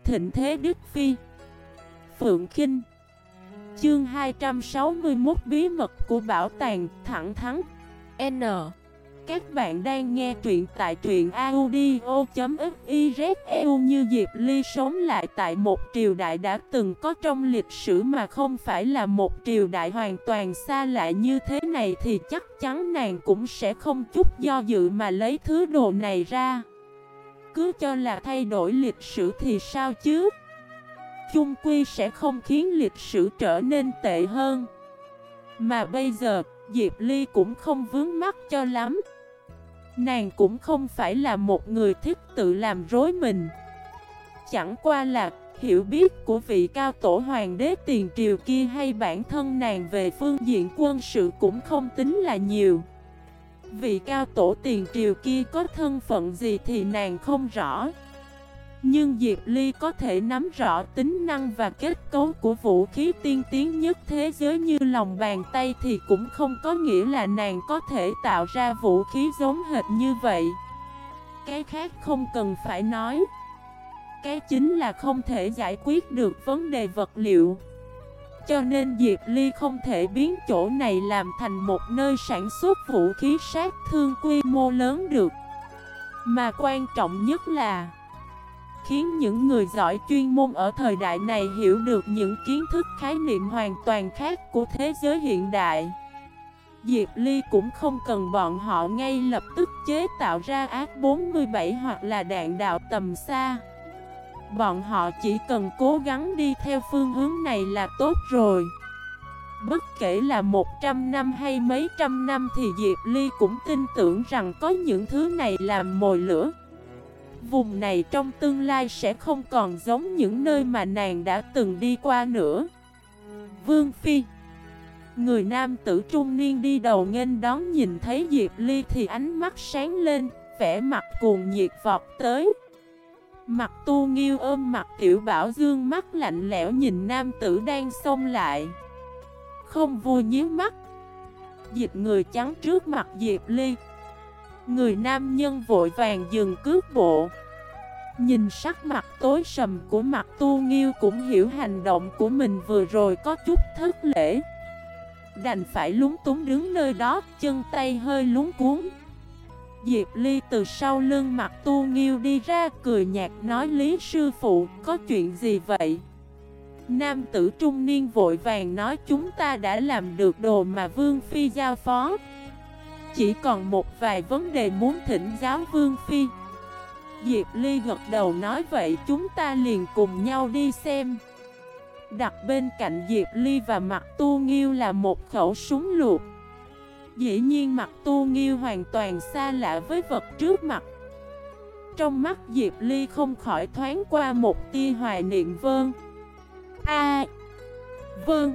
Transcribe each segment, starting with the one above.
thịnh thế Đức Phi. Phượng Khinh. Chương 261 Bí mật của bảo tàng thẳng thắn. N. Các bạn đang nghe truyện tại truyện audio.fiz. Như Diệp Ly sống lại tại một triều đại đã từng có trong lịch sử mà không phải là một triều đại hoàn toàn xa lạ như thế này thì chắc chắn nàng cũng sẽ không chút do dự mà lấy thứ đồ này ra. Cứ cho là thay đổi lịch sử thì sao chứ? Chung quy sẽ không khiến lịch sử trở nên tệ hơn. Mà bây giờ, Diệp Ly cũng không vướng mắc cho lắm. Nàng cũng không phải là một người thích tự làm rối mình. Chẳng qua là hiểu biết của vị cao tổ hoàng đế tiền triều kia hay bản thân nàng về phương diện quân sự cũng không tính là nhiều. Vị cao tổ tiền triều kia có thân phận gì thì nàng không rõ. Nhưng Diệp Ly có thể nắm rõ tính năng và kết cấu của vũ khí tiên tiến nhất thế giới như lòng bàn tay thì cũng không có nghĩa là nàng có thể tạo ra vũ khí giống hệt như vậy. Cái khác không cần phải nói. Cái chính là không thể giải quyết được vấn đề vật liệu. Cho nên Diệp Ly không thể biến chỗ này làm thành một nơi sản xuất vũ khí sát thương quy mô lớn được. Mà quan trọng nhất là khiến những người giỏi chuyên môn ở thời đại này hiểu được những kiến thức khái niệm hoàn toàn khác của thế giới hiện đại. Diệp Ly cũng không cần bọn họ ngay lập tức chế tạo ra AK-47 hoặc là đạn đạo tầm xa. Bọn họ chỉ cần cố gắng đi theo phương hướng này là tốt rồi. Bất kể là 100 năm hay mấy trăm năm thì Diệp Ly cũng tin tưởng rằng có những thứ này làm mồi lửa. Vùng này trong tương lai sẽ không còn giống những nơi mà nàng đã từng đi qua nữa. Vương Phi. Người nam tử trung niên đi đầu nghênh đón nhìn thấy Diệp Ly thì ánh mắt sáng lên, vẻ mặt cuồng nhiệt vọt tới. Mặt Tu Nghiêu ôm mặt Tiểu Bảo dương mắt lạnh lẽo nhìn nam tử đang xông lại. Không vui nhíu mắt. Dịch người trắng trước mặt Diệp Ly. Người nam nhân vội vàng dừng cước bộ. Nhìn sắc mặt tối sầm của mặt Tu Nghiêu cũng hiểu hành động của mình vừa rồi có chút thất lễ. Đành phải lúng túng đứng nơi đó, chân tay hơi lúng cuốn. Diệp Ly từ sau lưng mặt Tu Nghiêu đi ra, cười nhạt nói: Lý sư phụ, có chuyện gì vậy? Nam tử trung niên vội vàng nói: chúng ta đã làm được đồ mà Vương Phi giao phó. Chỉ còn một vài vấn đề muốn thỉnh giáo Vương Phi. Diệp Ly gật đầu nói: vậy chúng ta liền cùng nhau đi xem. Đặt bên cạnh Diệp Ly và mặt Tu Nghiêu là một khẩu súng lục. Dĩ nhiên mặt Tu Nghiêu hoàn toàn xa lạ với vật trước mặt. Trong mắt Diệp Ly không khỏi thoáng qua một tia hoài niệm. Vâng. Vâng.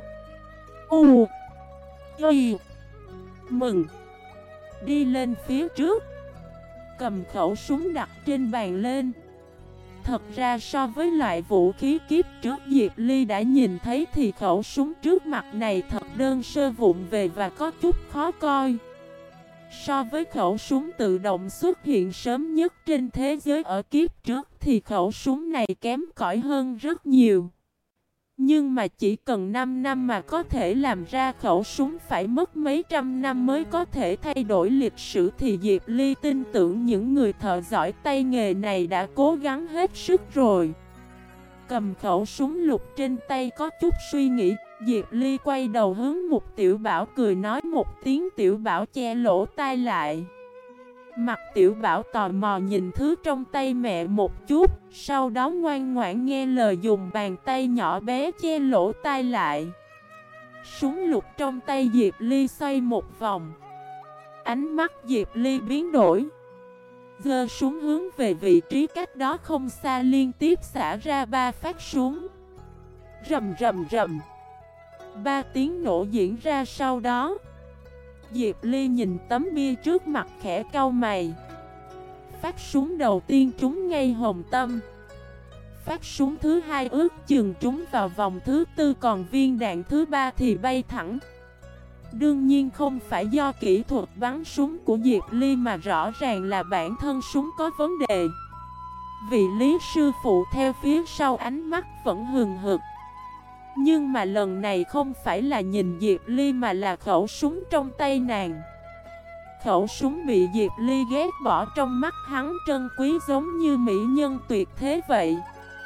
Mừng. Đi lên phía trước, cầm khẩu súng đặt trên bàn lên. Thật ra so với loại vũ khí kiếp trước Diệp Ly đã nhìn thấy thì khẩu súng trước mặt này thật đơn sơ vụng về và có chút khó coi. So với khẩu súng tự động xuất hiện sớm nhất trên thế giới ở kiếp trước thì khẩu súng này kém cỏi hơn rất nhiều. Nhưng mà chỉ cần 5 năm mà có thể làm ra khẩu súng phải mất mấy trăm năm mới có thể thay đổi lịch sử thì Diệp Ly tin tưởng những người thợ giỏi tay nghề này đã cố gắng hết sức rồi. Cầm khẩu súng lục trên tay có chút suy nghĩ, Diệp Ly quay đầu hướng một Tiểu Bảo cười nói một tiếng. Tiểu Bảo che lỗ tai lại. Mặt Tiểu Bảo tò mò nhìn thứ trong tay mẹ một chút, sau đó ngoan ngoãn nghe lời dùng bàn tay nhỏ bé che lỗ tai lại. Súng lục trong tay Diệp Ly xoay một vòng. Ánh mắt Diệp Ly biến đổi, giơ súng hướng về vị trí cách đó không xa, liên tiếp xả ra 3 phát súng. Rầm rầm rầm. 3 tiếng nổ diễn ra sau đó. Diệp Ly nhìn tấm bia trước mặt khẽ cau mày. Phát súng đầu tiên trúng ngay hồng tâm. Phát súng thứ hai ước chừng trúng vào vòng thứ tư, còn viên đạn thứ ba thì bay thẳng. Đương nhiên không phải do kỹ thuật bắn súng của Diệp Ly mà rõ ràng là bản thân súng có vấn đề. Vị Lý sư phụ theo phía sau ánh mắt vẫn hừng hực. Nhưng mà lần này không phải là nhìn Diệp Ly mà là khẩu súng trong tay nàng. Khẩu súng bị Diệp Ly ghét bỏ trong mắt hắn trân quý giống như mỹ nhân tuyệt thế vậy.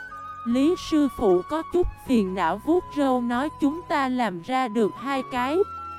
Lý sư phụ có chút phiền não vuốt râu nói chúng ta làm ra được 2 cái.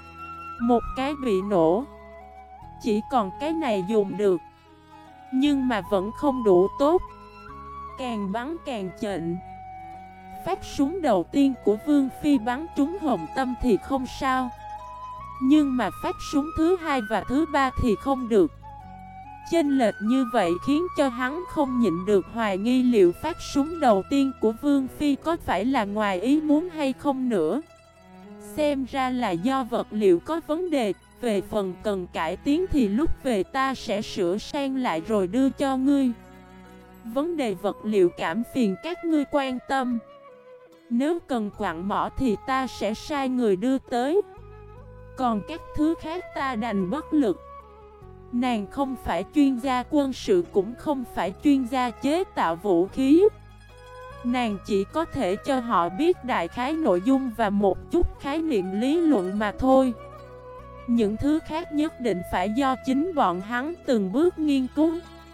Một cái bị nổ, chỉ còn cái này dùng được. Nhưng mà vẫn không đủ tốt. Càng bắn càng chệnh. Phát súng đầu tiên của Vương Phi bắn trúng Hồng Tâm thì không sao. Nhưng mà phát súng thứ 2 và thứ 3 thì không được. Chênh lệch như vậy khiến cho hắn không nhịn được hoài nghi liệu phát súng đầu tiên của Vương Phi có phải là ngoài ý muốn hay không nữa. Xem ra là do vật liệu có vấn đề. Về phần cần cải tiến thì lúc về ta sẽ sửa sang lại rồi đưa cho ngươi. Vấn đề vật liệu cảm phiền các ngươi quan tâm. Nếu cần quặng mỏ thì ta sẽ sai người đưa tới. Còn các thứ khác ta đành bất lực. Nàng không phải chuyên gia quân sự cũng không phải chuyên gia chế tạo vũ khí. Nàng chỉ có thể cho họ biết đại khái nội dung và một chút khái niệm lý luận mà thôi. Những thứ khác nhất định phải do chính bọn hắn từng bước nghiên cứu.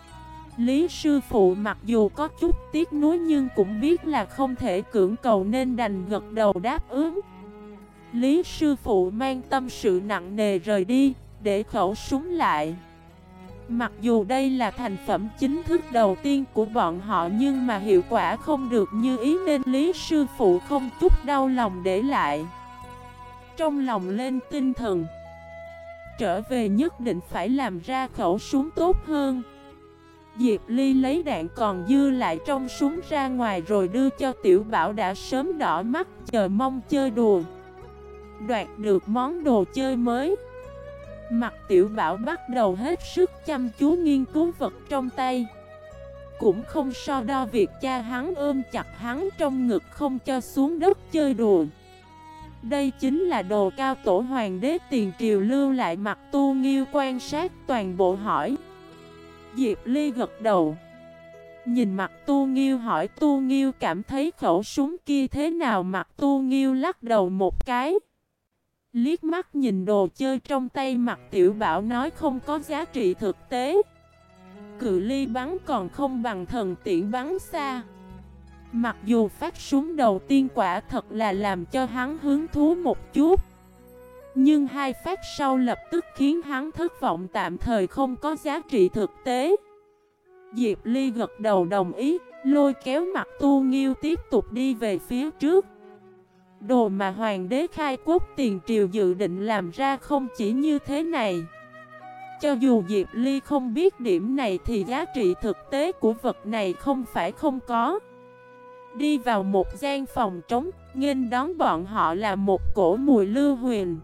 Lý sư phụ mặc dù có chút tiếc nuối nhưng cũng biết là không thể cưỡng cầu nên đành gật đầu đáp ứng. Lý sư phụ mang tâm sự nặng nề rời đi, để khẩu súng lại. Mặc dù đây là thành phẩm chính thức đầu tiên của bọn họ nhưng mà hiệu quả không được như ý nên Lý sư phụ không chút đau lòng để lại. Trong lòng lên tinh thần, trở về nhất định phải làm ra khẩu súng tốt hơn. Diệp Ly lấy đạn còn dư lại trong súng ra ngoài rồi đưa cho Tiểu Bảo đã sớm đỏ mắt chờ mong chơi đùa. Đoạt được món đồ chơi mới, mặt Tiểu Bảo bắt đầu hết sức chăm chú nghiên cứu vật trong tay. Cũng không so đo việc cha hắn ôm chặt hắn trong ngực không cho xuống đất chơi đùa. Đây chính là đồ cao tổ hoàng đế tiền triều lưu lại. Mặt Tu Nghiêu quan sát toàn bộ hỏi. Diệp Ly gật đầu. Nhìn mặt Tu Nghiêu hỏi Tu Nghiêu cảm thấy khẩu súng kia thế nào. Mặt Tu Nghiêu lắc đầu một cái. Liếc mắt nhìn đồ chơi trong tay mặt Tiểu Bảo nói không có giá trị thực tế. Cự ly bắn còn không bằng thần tiễn bắn xa. Mặc dù phát súng đầu tiên quả thật là làm cho hắn hứng thú một chút, nhưng 2 phát sau lập tức khiến hắn thất vọng tạm thời không có giá trị thực tế. Diệp Ly gật đầu đồng ý, lôi kéo mặt Tu Nghiêu tiếp tục đi về phía trước. Đồ mà hoàng đế khai quốc tiền triều dự định làm ra không chỉ như thế này. Cho dù Diệp Ly không biết điểm này thì giá trị thực tế của vật này không phải không có. Đi vào một gian phòng trống, nghênh đón bọn họ là một cổ mùi lưu huyền.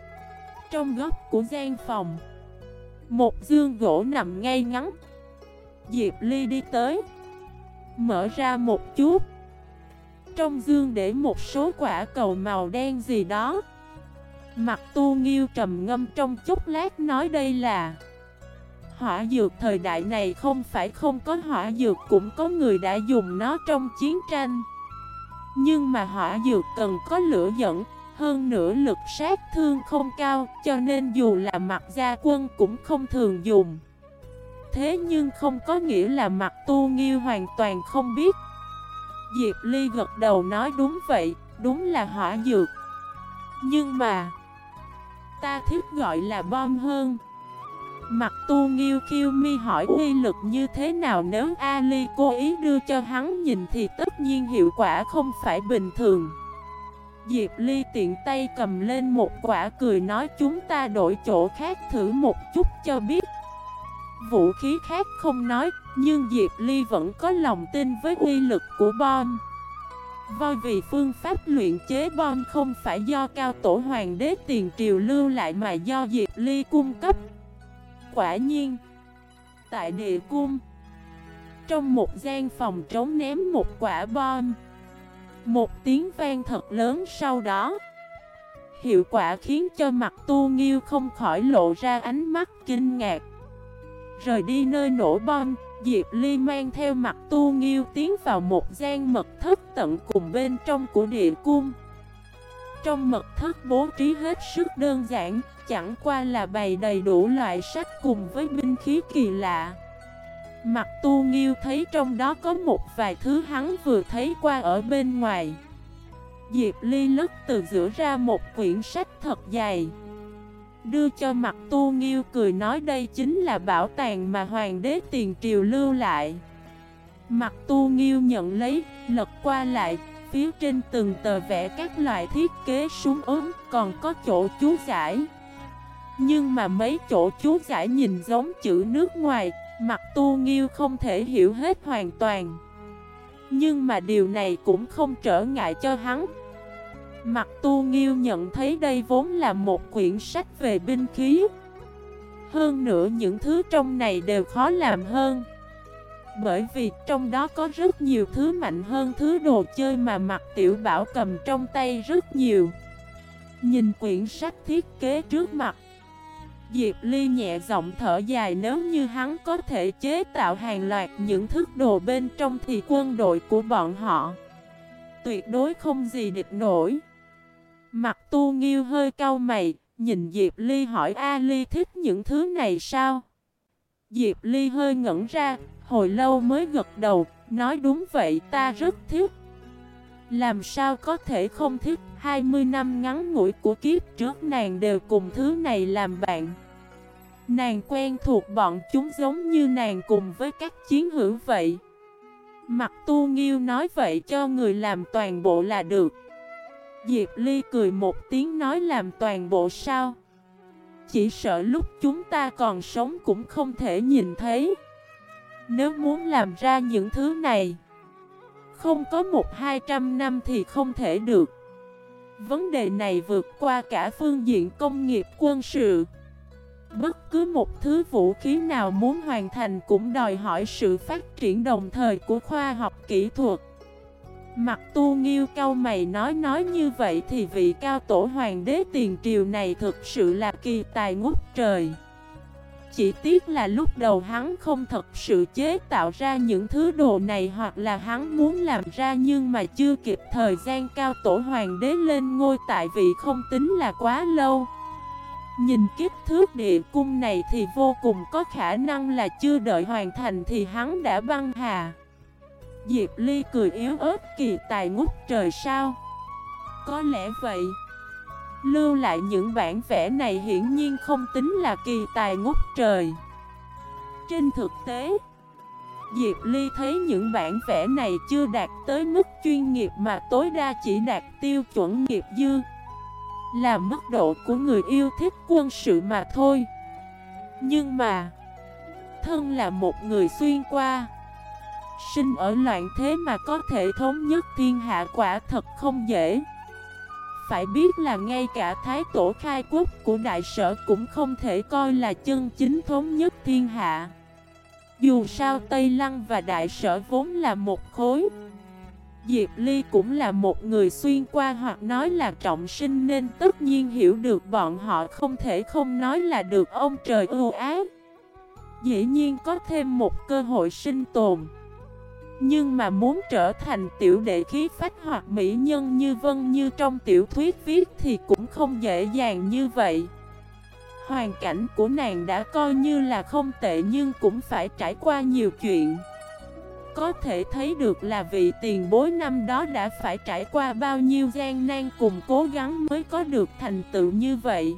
Trong góc của gian phòng, một giường gỗ nằm ngay ngắn. Diệp Ly đi tới, mở ra một chút. Trong giường để một số quả cầu màu đen gì đó. Mặt Tu Nghiêu trầm ngâm trong chốc lát nói đây là hỏa dược. Thời đại này không phải không có hỏa dược, cũng có người đã dùng nó trong chiến tranh. Nhưng mà hỏa dược cần có lửa dẫn, hơn nữa lực sát thương không cao, cho nên dù là mặt gia quân cũng không thường dùng. Thế nhưng không có nghĩa là mặt Tu Nghiêu hoàn toàn không biết. Diệp Ly gật đầu nói đúng vậy, đúng là hỏa dược. Nhưng mà ta thích gọi là bom hơn. Mặt Tu Nghiêu khiêu mi hỏi uy lực như thế nào. Nếu Ali cố ý đưa cho hắn nhìn thì tất nhiên hiệu quả không phải bình thường. Diệp Ly tiện tay cầm lên một quả cười nói chúng ta đổi chỗ khác thử một chút cho biết. Vũ khí khác không nói, nhưng Diệp Ly vẫn có lòng tin với uy lực của bom. Voi vì phương pháp luyện chế bom không phải do cao tổ hoàng đế tiền triều lưu lại mà do Diệp Ly cung cấp. Quả nhiên, tại địa cung, trong một gian phòng trống ném một quả bom. Một tiếng vang thật lớn sau đó, hiệu quả khiến cho mặt Tu Nghiêu không khỏi lộ ra ánh mắt kinh ngạc. Rời đi nơi nổ bom, Diệp Ly mang theo Mặc Tu Nghiêu tiến vào một gian mật thất tận cùng bên trong của địa cung. Trong mật thất bố trí hết sức đơn giản, chẳng qua là bày đầy đủ loại sách cùng với binh khí kỳ lạ. Mặc Tu Nghiêu thấy trong đó có một vài thứ hắn vừa thấy qua ở bên ngoài. Diệp Ly lất từ giữa ra một quyển sách thật dày, đưa cho Mặc Tu Nghiêu, cười nói đây chính là bảo tàng mà hoàng đế tiền triều lưu lại. Mặc Tu Nghiêu nhận lấy, lật qua lại, phía trên từng tờ vẽ các loại thiết kế súng ốm, còn có chỗ chú giải. Nhưng mà mấy chỗ chú giải nhìn giống chữ nước ngoài, Mặc Tu Nghiêu không thể hiểu hết hoàn toàn. Nhưng mà điều này cũng không trở ngại cho hắn. Mặc Tu Nghiêu nhận thấy đây vốn là một quyển sách về binh khí. Hơn nữa những thứ trong này đều khó làm hơn, bởi vì trong đó có rất nhiều thứ mạnh hơn thứ đồ chơi mà Mặc Tiểu Bảo cầm trong tay rất nhiều. Nhìn quyển sách thiết kế trước mặt, Diệp Ly nhẹ giọng thở dài, nếu như hắn có thể chế tạo hàng loạt những thức đồ bên trong thì quân đội của bọn họ tuyệt đối không gì địch nổi. Mặc Tu Nghiêu hơi cau mày, nhìn Diệp Ly hỏi A Ly thích những thứ này sao? Diệp Ly hơi ngẩn ra, hồi lâu mới gật đầu, nói đúng vậy, ta rất thích. Làm sao có thể không thích, 20 năm ngắn ngủi của kiếp trước nàng đều cùng thứ này làm bạn. Nàng quen thuộc bọn chúng giống như nàng cùng với các chiến hữu vậy. Mặc Tu Nghiêu nói vậy cho người làm toàn bộ là được. Diệp Ly cười một tiếng nói làm toàn bộ sao? Chỉ sợ lúc chúng ta còn sống cũng không thể nhìn thấy. Nếu muốn làm ra những thứ này, không có 100-200 năm thì không thể được. Vấn đề này vượt qua cả phương diện công nghiệp quân sự. Bất cứ một thứ vũ khí nào muốn hoàn thành cũng đòi hỏi sự phát triển đồng thời của khoa học kỹ thuật. Mặc Tu Nghiêu cau mày nói như vậy thì vị cao tổ hoàng đế tiền triều này thực sự là kỳ tài ngút trời. Chỉ tiếc là lúc đầu hắn không thật sự chế tạo ra những thứ đồ này, hoặc là hắn muốn làm ra nhưng mà chưa kịp thời gian cao tổ hoàng đế lên ngôi tại vị không tính là quá lâu. Nhìn kích thước địa cung này thì vô cùng có khả năng là chưa đợi hoàn thành thì hắn đã băng hà. Diệp Ly cười yếu ớt, kỳ tài ngút trời sao? Có lẽ vậy. Lưu lại những bản vẽ này hiển nhiên không tính là kỳ tài ngút trời. Trên thực tế, Diệp Ly thấy những bản vẽ này chưa đạt tới mức chuyên nghiệp mà tối đa chỉ đạt tiêu chuẩn nghiệp dư, là mức độ của người yêu thích quân sự mà thôi. Nhưng mà, thân là một người xuyên qua, sinh ở loạn thế mà có thể thống nhất thiên hạ quả thật không dễ. Phải biết là ngay cả thái tổ khai quốc của đại sở cũng không thể coi là chân chính thống nhất thiên hạ. Dù sao Tây Lăng và đại sở vốn là một khối. Diệp Ly cũng là một người xuyên qua hoặc nói là trọng sinh, nên tất nhiên hiểu được bọn họ không thể không nói là được ông trời ưu ái. Dĩ nhiên có thêm một cơ hội sinh tồn. Nhưng mà muốn trở thành tiểu đệ khí phách hoặc mỹ nhân như Vân như trong tiểu thuyết viết thì cũng không dễ dàng như vậy. Hoàn cảnh của nàng đã coi như là không tệ nhưng cũng phải trải qua nhiều chuyện. Có thể thấy được là vị tiền bối năm đó đã phải trải qua bao nhiêu gian nan cùng cố gắng mới có được thành tựu như vậy.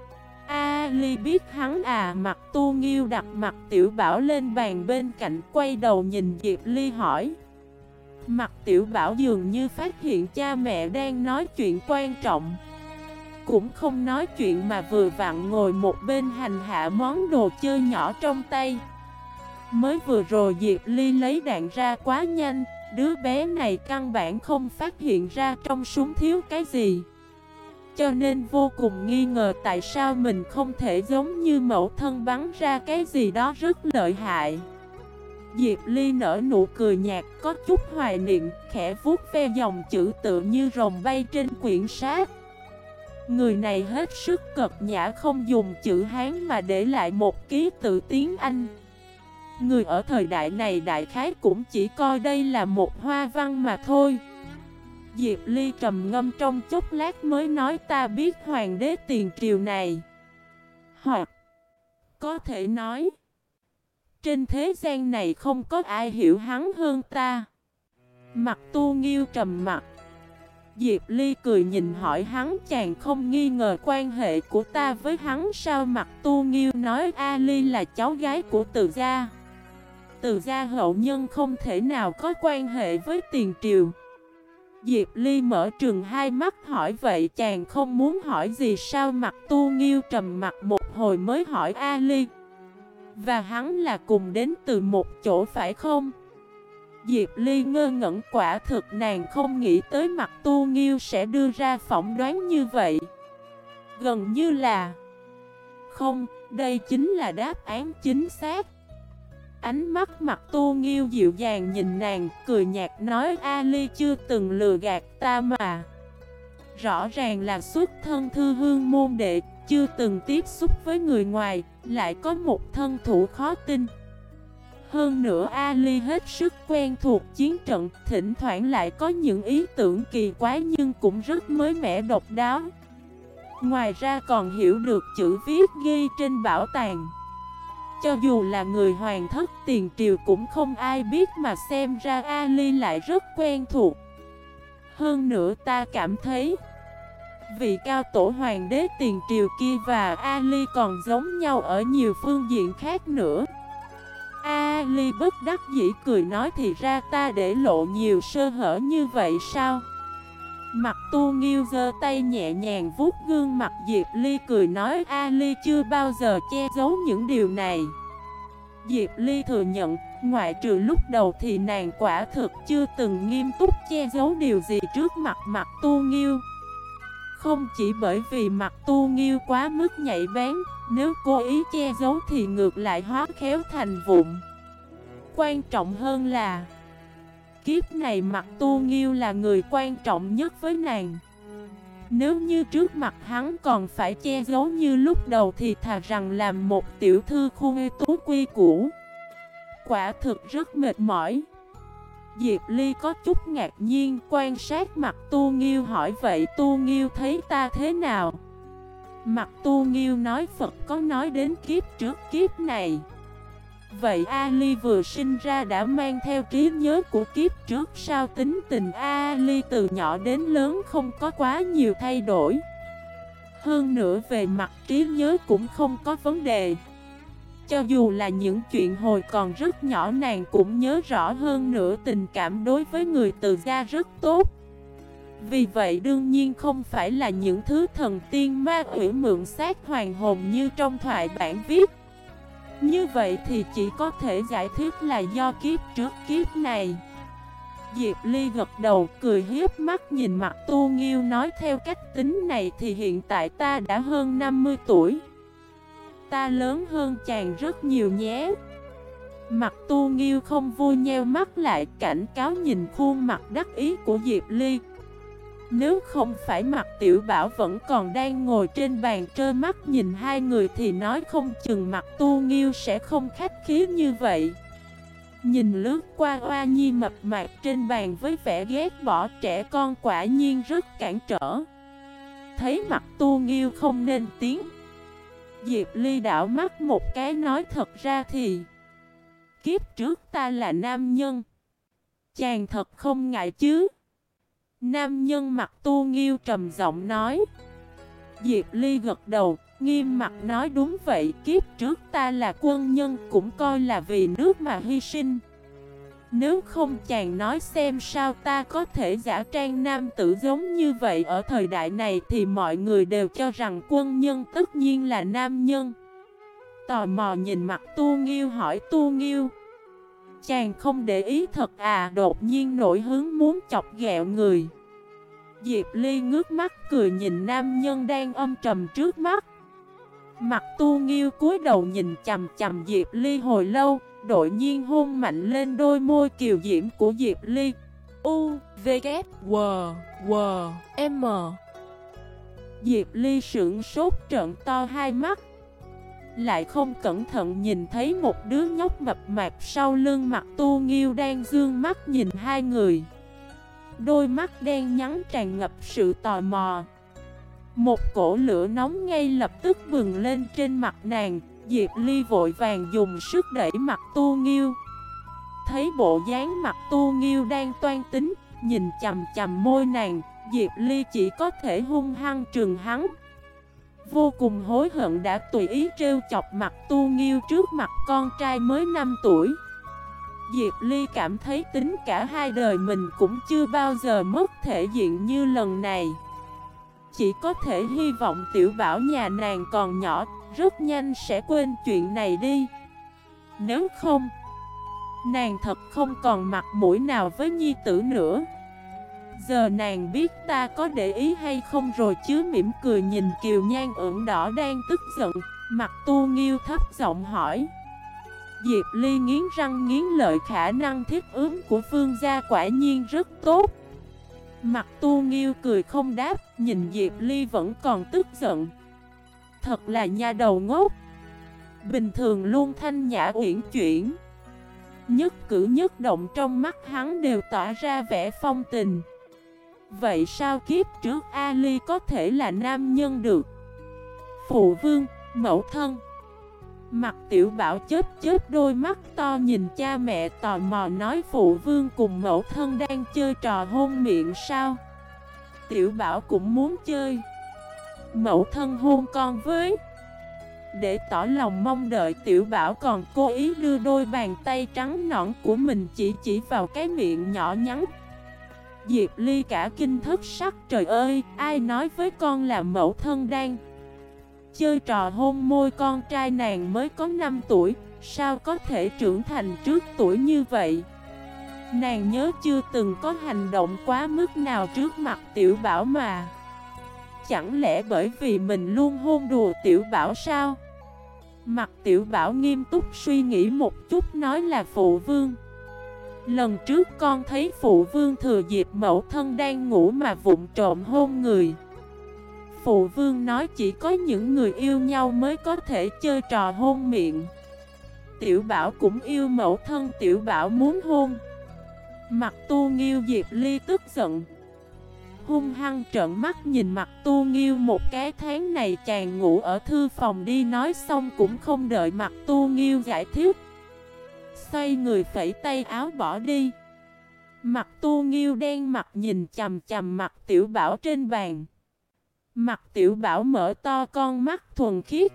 A Ly biết hắn à? Mặc Tu Nghiêu đặt Mặc Tiểu Bảo lên bàn bên cạnh, quay đầu nhìn Diệp Ly hỏi. Mặc Tiểu Bảo dường như phát hiện cha mẹ đang nói chuyện quan trọng, cũng không nói chuyện mà vừa vặn ngồi một bên hành hạ món đồ chơi nhỏ trong tay. Mới vừa rồi Diệp Ly lấy đạn ra quá nhanh, đứa bé này căn bản không phát hiện ra trong súng thiếu cái gì, cho nên vô cùng nghi ngờ tại sao mình không thể giống như mẫu thân bắn ra cái gì đó rất lợi hại. Diệp Ly nở nụ cười nhạt, có chút hoài niệm, khẽ vuốt ve dòng chữ tựa như rồng bay trên quyển sách. Người này hết sức cật nhã, không dùng chữ Hán mà để lại một ký tự tiếng Anh. Người ở thời đại này đại khái cũng chỉ coi đây là một hoa văn mà thôi. Diệp Ly trầm ngâm trong chốc lát mới nói ta biết hoàng đế tiền triều này. Hoặc có thể nói trên thế gian này không có ai hiểu hắn hơn ta. Mặt Tu Nghiêu trầm mặt. Diệp Ly cười nhìn hỏi hắn chàng không nghi ngờ quan hệ của ta với hắn sao? Mặt Tu Nghiêu nói A Ly là cháu gái của Từ gia. Từ gia hậu nhân không thể nào có quan hệ với tiền triều. Diệp Ly mở trừng hai mắt hỏi vậy chàng không muốn hỏi gì sao? Mặt Tu Nghiêu trầm mặt một hồi mới hỏi A Ly và hắn là cùng đến từ một chỗ phải không? Diệp Ly ngơ ngẩn quả thực nàng không nghĩ tới Mặt Tu Nghiêu sẽ đưa ra phỏng đoán như vậy. Gần như là không, đây chính là đáp án chính xác. Ánh mắt Mặt Tu Nghiêu dịu dàng nhìn nàng, cười nhạt nói A Ly chưa từng lừa gạt ta mà. Rõ ràng là xuất thân thư hương môn đệ, chưa từng tiếp xúc với người ngoài, lại có một thân thủ khó tin. Hơn nữa A Ly hết sức quen thuộc chiến trận, thỉnh thoảng lại có những ý tưởng kỳ quái nhưng cũng rất mới mẻ độc đáo. Ngoài ra còn hiểu được chữ viết ghi trên bảo tàng. Cho dù là người hoàng thất tiền triều cũng không ai biết mà xem ra A Ly lại rất quen thuộc. Hơn nữa ta cảm thấy vị cao tổ hoàng đế tiền triều kia và A Ly còn giống nhau ở nhiều phương diện khác nữa. A Ly bất đắc dĩ cười nói thì ra ta để lộ nhiều sơ hở như vậy sao? Mặt Tu Nghiêu giơ tay nhẹ nhàng vuốt gương mặt Diệp Ly cười nói A Ly chưa bao giờ che giấu những điều này. Diệp Ly thừa nhận, ngoại trừ lúc đầu thì nàng quả thực chưa từng nghiêm túc che giấu điều gì trước mặt Mặt Tu Nghiêu. Không chỉ bởi vì Mặt Tu Nghiêu quá mức nhạy bén, nếu cố ý che giấu thì ngược lại hóa khéo thành vụn. Quan trọng hơn là kiếp này Mặt Tu Nghiêu là người quan trọng nhất với nàng. Nếu như trước mặt hắn còn phải che giấu như lúc đầu thì thà rằng làm một tiểu thư khuê tú quy củ. Quả thực rất mệt mỏi. Diệp Ly có chút ngạc nhiên quan sát Mặt Tu Nghiêu hỏi vậy Tu Nghiêu thấy ta thế nào? Mặt Tu Nghiêu nói Phật có nói đến kiếp trước kiếp này. Vậy A Ly vừa sinh ra đã mang theo trí nhớ của kiếp trước sao? Tính tình A Ly từ nhỏ đến lớn không có quá nhiều thay đổi. Hơn nữa về mặt trí nhớ cũng không có vấn đề. Cho dù là những chuyện hồi còn rất nhỏ nàng cũng nhớ rõ, hơn nữa tình cảm đối với người Từ gia rất tốt. Vì vậy đương nhiên không phải là những thứ thần tiên ma quỷ mượn xác hoàn hồn như trong thoại bản viết. Như vậy thì chỉ có thể giải thích là do kiếp trước kiếp này. Diệp Ly gật đầu cười hiếp mắt nhìn Mặt Tu Nghiêu nói theo cách tính này thì hiện tại ta đã hơn 50 tuổi. Ta lớn hơn chàng rất nhiều nhé. Mặt Tu Nghiêu không vui nheo mắt lại cảnh cáo nhìn khuôn mặt đắc ý của Diệp Ly. Nếu không phải Mặt Tiểu Bảo vẫn còn đang ngồi trên bàn trơ mắt nhìn hai người thì nói không chừng Mặt Tu Nghiêu sẽ không khách khí như vậy. Nhìn lướt qua oa nhi mập mạp trên bàn với vẻ ghét bỏ trẻ con quả nhiên rất cản trở. Thấy Mặt Tu Nghiêu không nên tiếng, Diệp Ly đảo mắt một cái nói thật ra thì kiếp trước ta là nam nhân. Chàng thật không ngại chứ? Nam nhân Mặt Tu Nghiêu trầm giọng nói. Diệp Ly gật đầu, nghiêm mặt nói đúng vậy, kiếp trước ta là quân nhân cũng coi là vì nước mà hy sinh. Nếu không chàng nói xem sao ta có thể giả trang nam tử giống như vậy. Ở thời đại này thì mọi người đều cho rằng quân nhân tất nhiên là nam nhân. Tò mò nhìn Mặt Tu Nghiêu hỏi Tu Nghiêu, chàng không để ý thật à? Đột nhiên nổi hứng muốn chọc ghẹo người. Diệp Ly ngước mắt cười nhìn nam nhân đang âm trầm trước mắt. Mặt Tu Nghiêu cúi đầu nhìn chằm chằm Diệp Ly hồi lâu, đột nhiên hôn mạnh lên đôi môi kiều diễm của Diệp Ly. U, V, K, W, W, M. Diệp Ly sững sốt trợn to hai mắt. lại không cẩn thận nhìn thấy một đứa nhóc mập mạp sau lưng Mặc Tu Nghiêu đang dương mắt nhìn hai người. Đôi mắt đen nhắn tràn ngập sự tò mò. Một cổ lửa nóng ngay lập tức bừng lên trên mặt nàng. Diệp Ly vội vàng dùng sức đẩy Mặc Tu Nghiêu. Thấy bộ dáng Mặc Tu Nghiêu đang toan tính, nhìn chằm chằm môi nàng, Diệp Ly chỉ có thể hung hăng trừng hắn. Vô cùng hối hận đã tùy ý trêu chọc Mặc Tu Nghiêu trước mặt con trai mới 5 tuổi. Diệp Ly cảm thấy tính cả hai đời mình cũng chưa bao giờ mất thể diện như lần này. Chỉ có thể hy vọng tiểu bảo nhà nàng còn nhỏ, rất nhanh sẽ quên chuyện này đi. Nếu không, nàng thật không còn mặt mũi nào với nhi tử nữa. Giờ nàng biết ta có để ý hay không rồi chứ. Mỉm cười nhìn Kiều Nhan ửng đỏ đang tức giận, Mặc Tu Nghiêu thấp giọng hỏi. Diệp Ly nghiến răng nghiến lợi, khả năng thiết ứng của Phương gia quả nhiên rất tốt. Mặc Tu Nghiêu cười không đáp, nhìn Diệp Ly vẫn còn tức giận. Thật là nha đầu ngốc. Bình thường luôn thanh nhã uyển chuyển, nhất cử nhất động trong mắt hắn đều tỏa ra vẻ phong tình. Vậy sao kiếp trước Ali có thể là nam nhân được? Phụ vương, mẫu thân. Mặc Tiểu Bảo chớp đôi mắt to nhìn cha mẹ tò mò nói phụ vương cùng mẫu thân đang chơi trò hôn miệng sao? Tiểu Bảo cũng muốn chơi. Mẫu thân hôn con với. Để tỏ lòng mong đợi, Tiểu Bảo còn cố ý đưa đôi bàn tay trắng nõn của mình chỉ vào cái miệng nhỏ nhắn. Diệp Ly cả kinh thất sắc, trời ơi, ai nói với con là mẫu thân đang chơi trò hôn môi? Con trai nàng mới có 5 tuổi, sao có thể trưởng thành trước tuổi như vậy? Nàng nhớ chưa từng có hành động quá mức nào trước mặt Tiểu Bảo mà. Chẳng lẽ bởi vì mình luôn hôn đùa Tiểu Bảo sao? Mặc Tiểu Bảo nghiêm túc suy nghĩ một chút nói là phụ vương. Lần trước con thấy phụ vương thừa dịp mẫu thân đang ngủ mà vụng trộm hôn người. Phụ vương nói chỉ có những người yêu nhau mới có thể chơi trò hôn miệng. Tiểu Bảo cũng yêu mẫu thân, Tiểu Bảo muốn hôn. Mặc Tu Nghiêu. Diệp Ly tức giận, hung hăng trợn mắt nhìn Mặc Tu Nghiêu một cái. Tháng này chàng ngủ ở thư phòng đi. Nói xong cũng không đợi Mặc Tu Nghiêu giải thích, xoay người phẩy tay áo bỏ đi. Mặc Tu Nghiêu đen mặt nhìn chằm chằm Mặc Tiểu Bảo trên bàn. Mặc Tiểu Bảo mở to con mắt thuần khiết,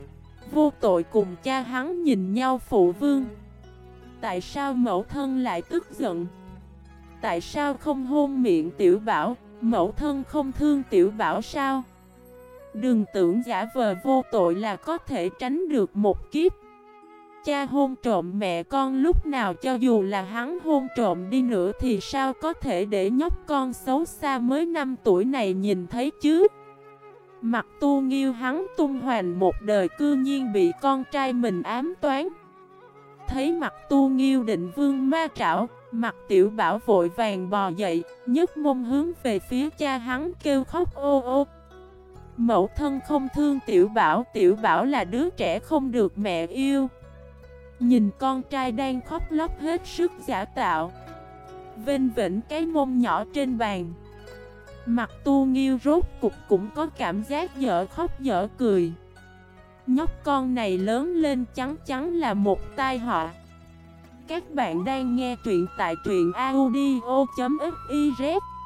vô tội cùng cha hắn nhìn nhau. Phụ vương, tại sao mẫu thân lại tức giận? Tại sao không hôn miệng Tiểu Bảo? Mẫu thân không thương Tiểu Bảo sao? Đừng tưởng giả vờ vô tội là có thể tránh được một kiếp. Cha hôn trộm mẹ con lúc nào, cho dù là hắn hôn trộm đi nữa thì sao có thể để nhóc con xấu xa mới 5 tuổi này nhìn thấy chứ? Mặc Tu Nghiêu hắn tung hoành một đời cư nhiên bị con trai mình ám toán. Thấy Mặc Tu Nghiêu định vương ma trảo, Mặc Tiểu Bảo vội vàng bò dậy, nhấc mông hướng về phía cha hắn kêu khóc ô ô. Mẫu thân không thương Tiểu Bảo, Tiểu Bảo là đứa trẻ không được mẹ yêu. Nhìn con trai đang khóc lóc hết sức giả tạo, vênh vểnh cái mông nhỏ trên bàn. Mặc Tu Nghiêu rốt cục cũng có cảm giác dở khóc dở cười. Nhóc con này lớn lên chắc chắn là một tai họa. Các bạn đang nghe truyện tại truyện audio.fif